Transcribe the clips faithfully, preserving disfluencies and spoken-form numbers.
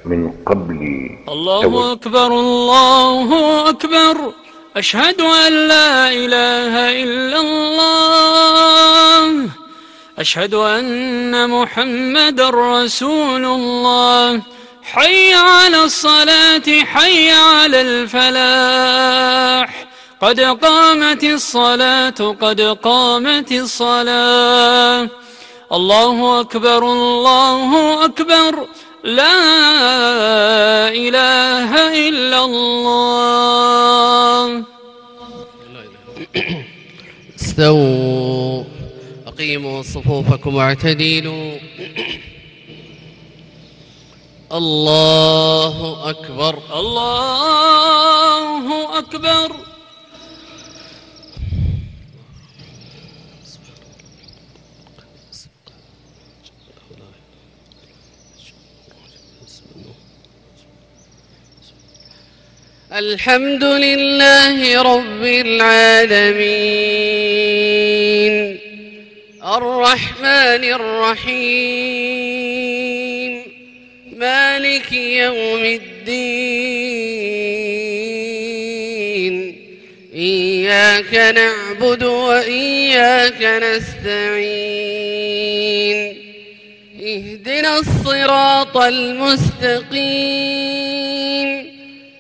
من قبل الله توجه. أكبر الله أكبر، أشهد أن لا إله إلا الله، أشهد أن محمد رسول الله. حي على الصلاة حي على الفلاح، قد قامت الصلاة قد قامت الصلاة. الله أكبر الله أكبر، لا إله إلا الله. استووا، أقيموا صفوفكم واعتدلوا. الله أكبر الله أكبر. الحمد لله رب العالمين، الرحمن الرحيم، مالك يوم الدين. إياك نعبد وإياك نستعين، اهدنا الصراط المستقيم،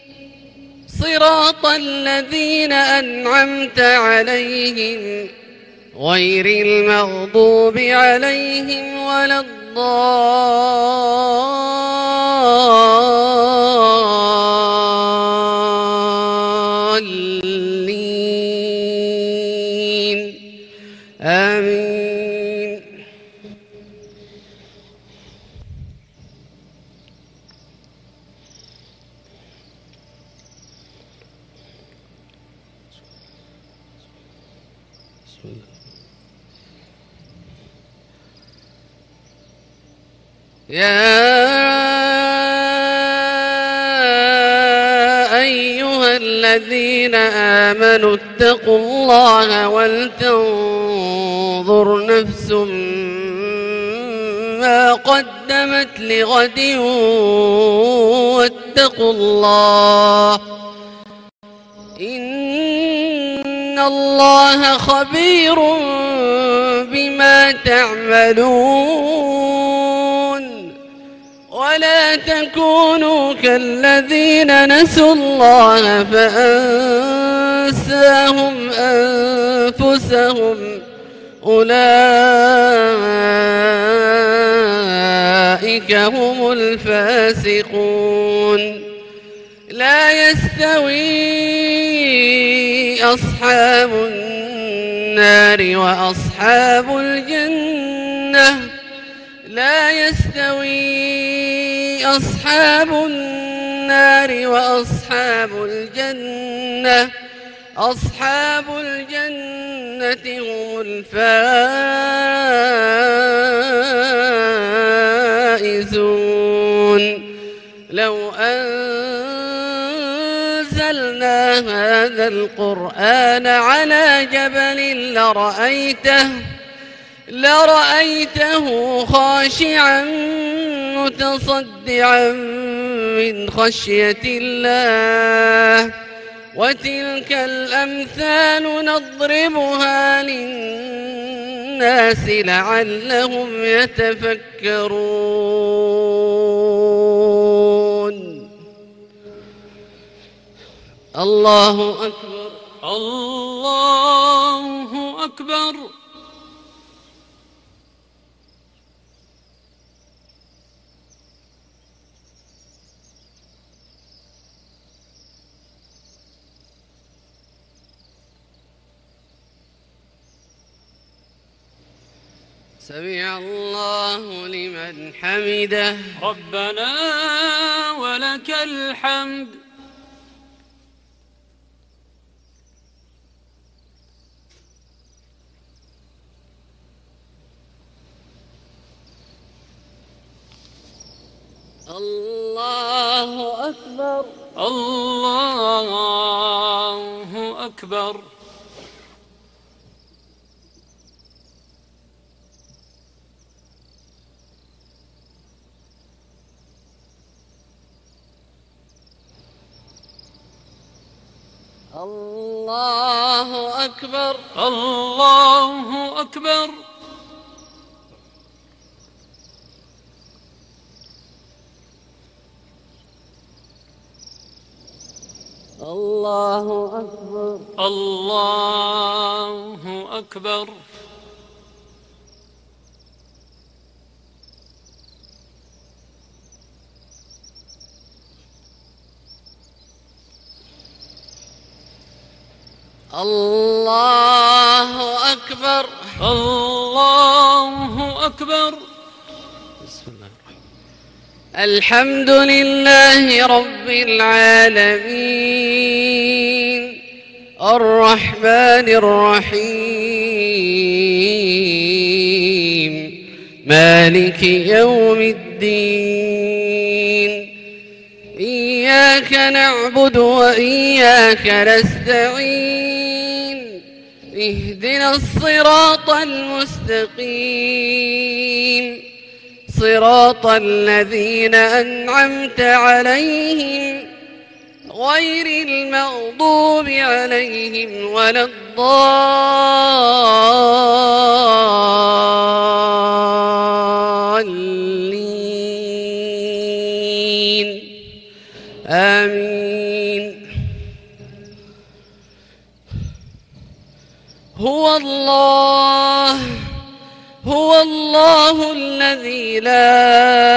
صراط الذين أنعمت عليهم غير المغضوب عليهم ولا الضالين، آمين. يا أيها الذين آمنوا اتقوا الله ولتنظر نفس ما قدمت لغد واتقوا الله، إن الله خبير بما تعملون. ولا تكونوا كالذين نسوا الله فأنساهم أنفسهم، أولئك هم الفاسقون. لا يستوي أصحاب النار وأصحاب الجنة، لا يستوي أصحاب النار وأصحاب الجنة، أصحاب الجنة هم الفائزون. لو أنزلنا هذا القرآن على جبل لرأيته لرأيته خاشعا متصدعا من خشية الله. وتلك الأمثال نضربها للناس لعلهم يتفكرون. الله أكبر الله أكبر. سمع الله لمن حمده. ربنا ولك الحمد. الله أكبر الله أكبر. الله أكبر. الله أكبر. الله أكبر. الله أكبر. الله أكبر. الله أكبر. بسم الله الرحمن الرحيم. الحمد لله رب العالمين الرحمن الرحيم مالك يوم الدين إياك نعبد وإياك نستعين اهدنا الصراط المستقيم صراط الذين أنعمت عليهم غير المغضوب عليهم ولا الضالين آمين. هو الله هو الله الذي لا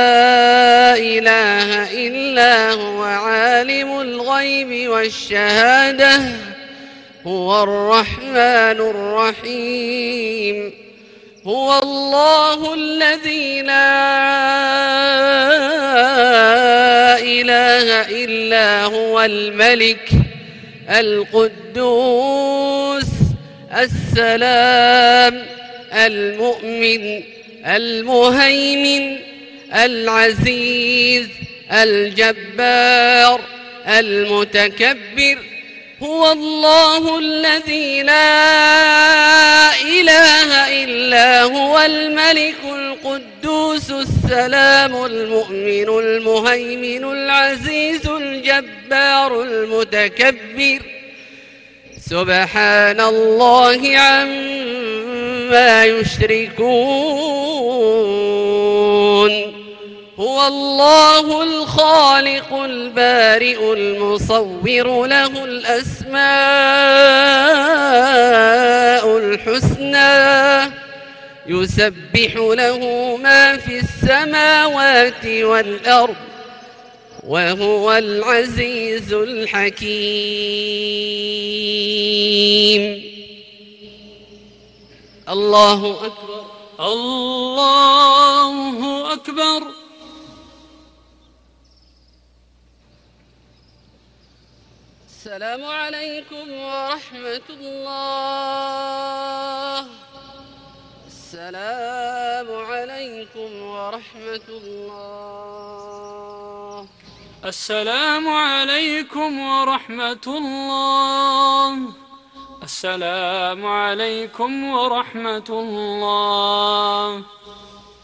إله إلا هو عالم الغيب والشهادة هو الرحمن الرحيم. هو الله الذي لا إله إلا هو الملك القدوس السلام المؤمن المهيمن العزيز الجبار المتكبر. هو الله الذي لا إله إلا هو الملك القدوس السلام المؤمن المهيمن العزيز الجبار المتكبر. سبحان الله عما يشركون. هو الله الخالق البارئ المصور له الأسماء الحسنى يسبح له ما في السماوات والأرض وهو العزيز الحكيم. الله أكبر. الله أكبر. السلام عليكم ورحمة الله. السلام عليكم ورحمة الله. السلام عليكم ورحمة الله. السلام عليكم ورحمة الله.